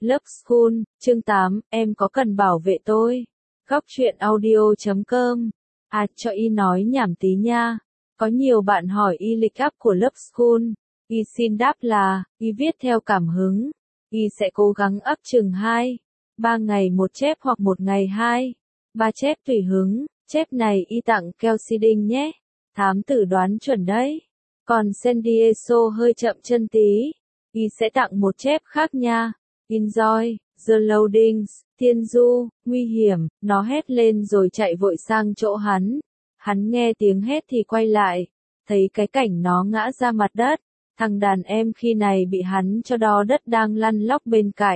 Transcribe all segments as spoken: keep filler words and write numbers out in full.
Love School, chương tám, em có cần bảo vệ tôi? Góc truyện audio chấm com. À, cho y nói nhảm tí nha. Có nhiều bạn hỏi y lịch up của Love School. Y xin đáp là, y viết theo cảm hứng. Y sẽ cố gắng up chừng hai, ba ngày một chép hoặc một ngày hai, ba chép tùy hứng. Chép này y tặng Kelsey Đinh nhé. Thám tử đoán chuẩn đấy. Còn Sandy Eso hơi chậm chân tí. Y sẽ tặng một chép khác nha. Enjoy, The Loadings, Tiên Du, nguy hiểm, nó hét lên rồi chạy vội sang chỗ hắn. Hắn nghe tiếng hét thì quay lại, thấy cái cảnh nó ngã ra mặt đất. Thằng đàn em khi này bị hắn cho đo đất đang lăn lóc bên cạnh.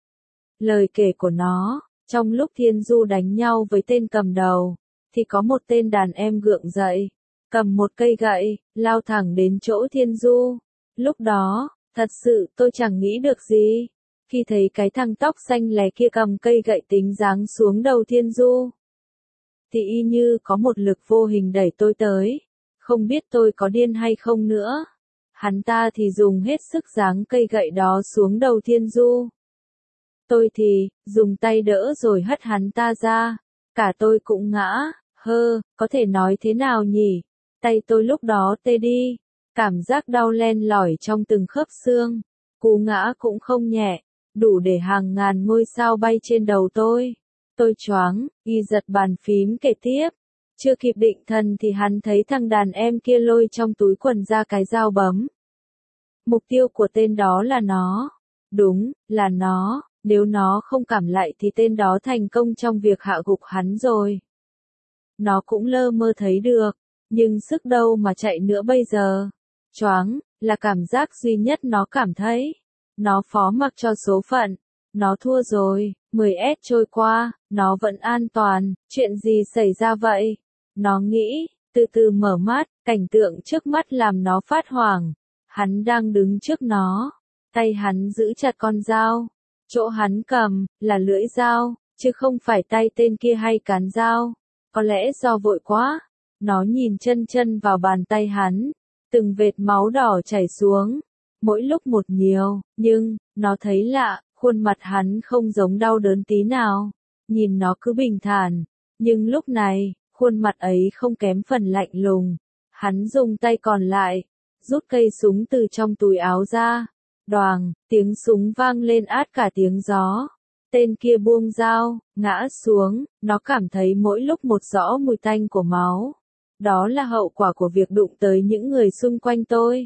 Lời kể của nó, trong lúc Thiên Du đánh nhau với tên cầm đầu, thì có một tên đàn em gượng dậy, cầm một cây gậy, lao thẳng đến chỗ Thiên Du. Lúc đó, thật sự tôi chẳng nghĩ được gì. Khi thấy cái thằng tóc xanh lè kia cầm cây gậy tính giáng xuống đầu Thiên Du, thì y như có một lực vô hình đẩy tôi tới. Không biết tôi có điên hay không nữa. Hắn ta thì dùng hết sức giáng cây gậy đó xuống đầu Thiên Du. Tôi thì, dùng tay đỡ rồi hất hắn ta ra. Cả tôi cũng ngã, hơ, có thể nói thế nào nhỉ? Tay tôi lúc đó tê đi. Cảm giác đau len lỏi trong từng khớp xương. Cú ngã cũng không nhẹ, đủ để hàng ngàn ngôi sao bay trên đầu tôi. Tôi choáng, y giật bàn phím kể tiếp. Chưa kịp định thần thì hắn thấy thằng đàn em kia lôi trong túi quần ra cái dao bấm. Mục tiêu của tên đó là nó. Đúng, là nó. Nếu nó không cảm lại thì tên đó thành công trong việc hạ gục hắn rồi. Nó cũng lơ mơ thấy được, nhưng sức đâu mà chạy nữa bây giờ. Choáng, là cảm giác duy nhất nó cảm thấy. Nó phó mặc cho số phận. Nó thua rồi, mười S trôi qua, nó vẫn an toàn, chuyện gì xảy ra vậy? Nó nghĩ, từ từ mở mắt, cảnh tượng trước mắt làm nó phát hoảng. Hắn đang đứng trước nó, tay hắn giữ chặt con dao. Chỗ hắn cầm, là lưỡi dao, chứ không phải tay tên kia hay cán dao. Có lẽ do vội quá, nó nhìn chân chân vào bàn tay hắn, từng vệt máu đỏ chảy xuống, mỗi lúc một nhiều, nhưng, nó thấy lạ, khuôn mặt hắn không giống đau đớn tí nào, nhìn nó cứ bình thản, nhưng lúc này, khuôn mặt ấy không kém phần lạnh lùng. Hắn dùng tay còn lại, rút cây súng từ trong túi áo ra. Đoàng, tiếng súng vang lên át cả tiếng gió. Tên kia buông dao, ngã xuống, nó cảm thấy mỗi lúc một rõ mùi tanh của máu. Đó là hậu quả của việc đụng tới những người xung quanh tôi.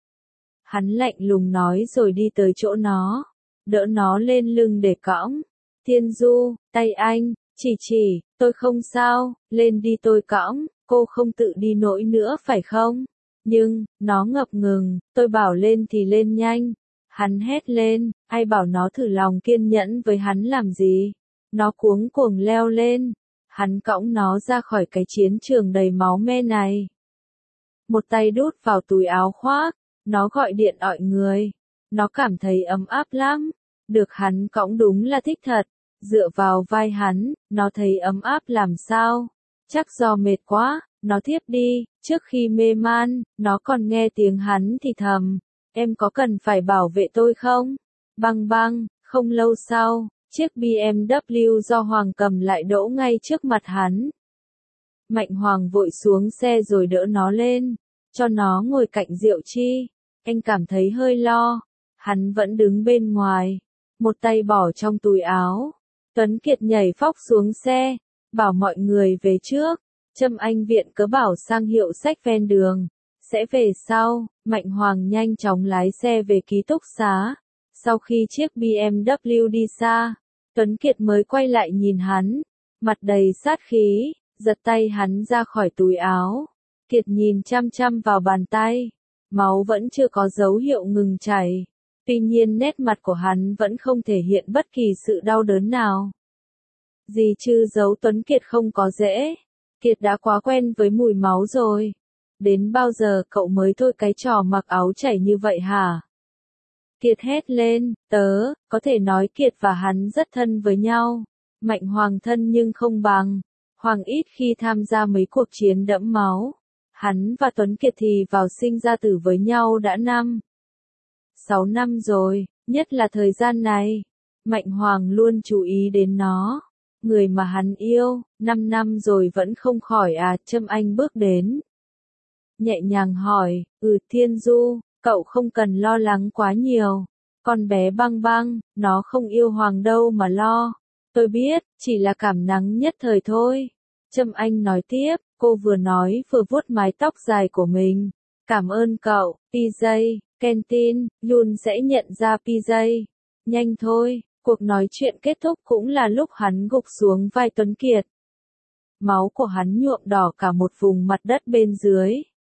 Hắn lạnh lùng nói rồi đi tới chỗ nó, đỡ nó lên lưng để cõng. Thiên Du, tay anh, chỉ chỉ, tôi không sao, lên đi tôi cõng, cô không tự đi nổi nữa phải không? Nhưng, nó ngập ngừng, tôi bảo lên thì lên nhanh. Hắn hét lên, ai bảo nó thử lòng kiên nhẫn với hắn làm gì. Nó cuống cuồng leo lên. Hắn cõng nó ra khỏi cái chiến trường đầy máu me này. Một tay đút vào túi áo khoác, nó gọi điện gọi người. Nó cảm thấy ấm áp lắm. Được hắn cõng đúng là thích thật. Dựa vào vai hắn, nó thấy ấm áp làm sao. Chắc do mệt quá, nó thiếp đi. Trước khi mê man, nó còn nghe tiếng hắn thì thầm. Em có cần phải bảo vệ tôi không? Băng băng, không lâu sau, chiếc bê em vê do Hoàng cầm lại đỗ ngay trước mặt hắn. Mạnh Hoàng vội xuống xe rồi đỡ nó lên, cho nó ngồi cạnh Diệu Chi. Anh cảm thấy hơi lo, hắn vẫn đứng bên ngoài, một tay bỏ trong túi áo. Tuấn Kiệt nhảy phóc xuống xe, bảo mọi người về trước. Trâm Anh viện cớ bảo sang hiệu sách ven đường. Sẽ về sau, Mạnh Hoàng nhanh chóng lái xe về ký túc xá. Sau khi chiếc bê em vê đi xa, Tuấn Kiệt mới quay lại nhìn hắn, mặt đầy sát khí, giật tay hắn ra khỏi túi áo. Kiệt nhìn chăm chăm vào bàn tay, máu vẫn chưa có dấu hiệu ngừng chảy. Tuy nhiên nét mặt của hắn vẫn không thể hiện bất kỳ sự đau đớn nào. Gì chứ giấu Tuấn Kiệt không có dễ. Kiệt đã quá quen với mùi máu rồi. Đến bao giờ cậu mới thôi cái trò mặc áo chảy như vậy hả? Kiệt hét lên, tớ, có thể nói Kiệt và hắn rất thân với nhau. Mạnh Hoàng thân nhưng không bằng. Hoàng ít khi tham gia mấy cuộc chiến đẫm máu. Hắn và Tuấn Kiệt thì vào sinh ra tử với nhau đã năm, sáu năm rồi, nhất là thời gian này. Mạnh Hoàng luôn chú ý đến nó. Người mà hắn yêu, năm năm rồi vẫn không khỏi à, Trâm Anh bước đến. Nhẹ nhàng hỏi, ừ Thiên Du, cậu không cần lo lắng quá nhiều. Con bé Băng Băng, nó không yêu Hoàng đâu mà lo. Tôi biết, chỉ là cảm nắng nhất thời thôi. Trâm Anh nói tiếp, cô vừa nói vừa vuốt mái tóc dài của mình. Cảm ơn cậu, pê giê, Kentin, Yun sẽ nhận ra pê giê. Nhanh thôi, cuộc nói chuyện kết thúc cũng là lúc hắn gục xuống vai Tuấn Kiệt. Máu của hắn nhuộm đỏ cả một vùng mặt đất bên dưới.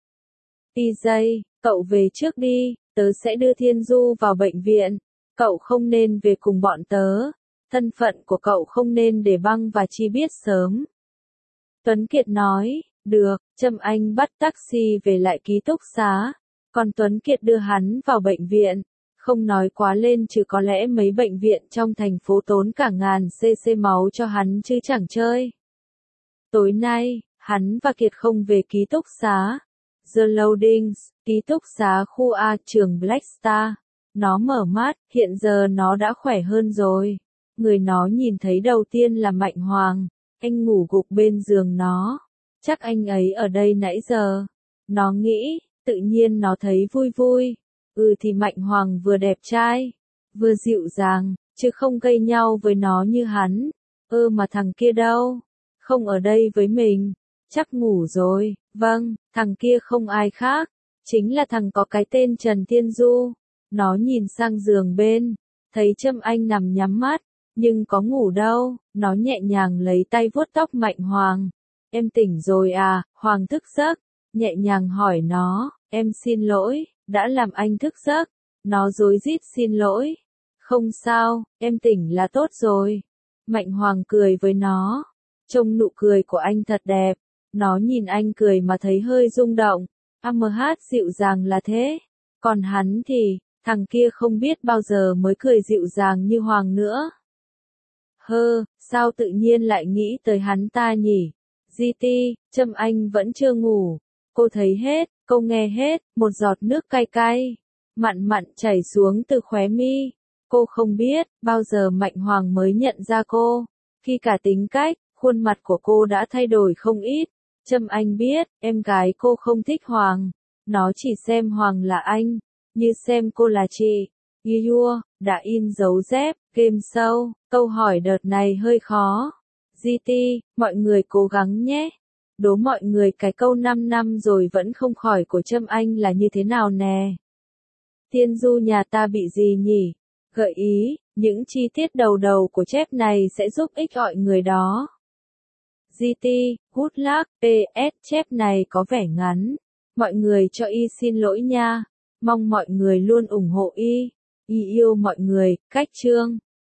pê giê, cậu về trước đi, tớ sẽ đưa Thiên Du vào bệnh viện. Cậu không nên về cùng bọn tớ. Thân phận của cậu không nên để Băng và Chi biết sớm. Tuấn Kiệt nói, được, Trâm Anh bắt taxi về lại ký túc xá. Còn Tuấn Kiệt đưa hắn vào bệnh viện. Không nói quá lên chứ có lẽ mấy bệnh viện trong thành phố tốn cả ngàn cc máu cho hắn chứ chẳng chơi. Tối nay, hắn và Kiệt không về ký túc xá. The Loadings, ký túc xá khu A trường Black Star. Nó mở mắt, hiện giờ nó đã khỏe hơn rồi. Người nó nhìn thấy đầu tiên là Mạnh Hoàng. Anh ngủ gục bên giường nó. Chắc anh ấy ở đây nãy giờ. Nó nghĩ, tự nhiên nó thấy vui vui. Ừ thì Mạnh Hoàng vừa đẹp trai, vừa dịu dàng, chứ không gây nhau với nó như hắn. Ơ mà thằng kia đâu? Không ở đây với mình. Chắc ngủ rồi. Vâng, thằng kia không ai khác. Chính là thằng có cái tên Trần Thiên Du. Nó nhìn sang giường bên. Thấy Trâm Anh nằm nhắm mắt. Nhưng có ngủ đâu. Nó nhẹ nhàng lấy tay vuốt tóc Mạnh Hoàng. Em tỉnh rồi à? Hoàng thức giấc. Nhẹ nhàng hỏi nó. Em xin lỗi. Đã làm anh thức giấc. Nó rối rít xin lỗi. Không sao, em tỉnh là tốt rồi. Mạnh Hoàng cười với nó. Trông nụ cười của anh thật đẹp. Nó nhìn anh cười mà thấy hơi rung động. a em hát dịu dàng là thế. Còn hắn thì, thằng kia không biết bao giờ mới cười dịu dàng như Hoàng nữa. Hơ, sao tự nhiên lại nghĩ tới hắn ta nhỉ? giê tê, Trâm Anh vẫn chưa ngủ. Cô thấy hết, cô nghe hết, một giọt nước cay cay, mặn mặn chảy xuống từ khóe mi. Cô không biết, bao giờ Mạnh Hoàng mới nhận ra cô. Khi cả tính cách, khuôn mặt của cô đã thay đổi không ít. Trâm Anh biết, em gái cô không thích Hoàng. Nó chỉ xem Hoàng là anh, như xem cô là chị. Yua, đã in dấu dép, game show. Câu hỏi đợt này hơi khó. giê tê, mọi người cố gắng nhé. Đố mọi người cái câu năm năm rồi vẫn không khỏi của Trâm Anh là như thế nào nè. Thiên Du nhà ta bị gì nhỉ? Gợi ý, những chi tiết đầu đầu của chép này sẽ giúp ích mọi người đó. giê tê, good luck, pê ét chép này có vẻ ngắn. Mọi người cho y xin lỗi nha. Mong mọi người luôn ủng hộ y. Y yêu mọi người, cách chương.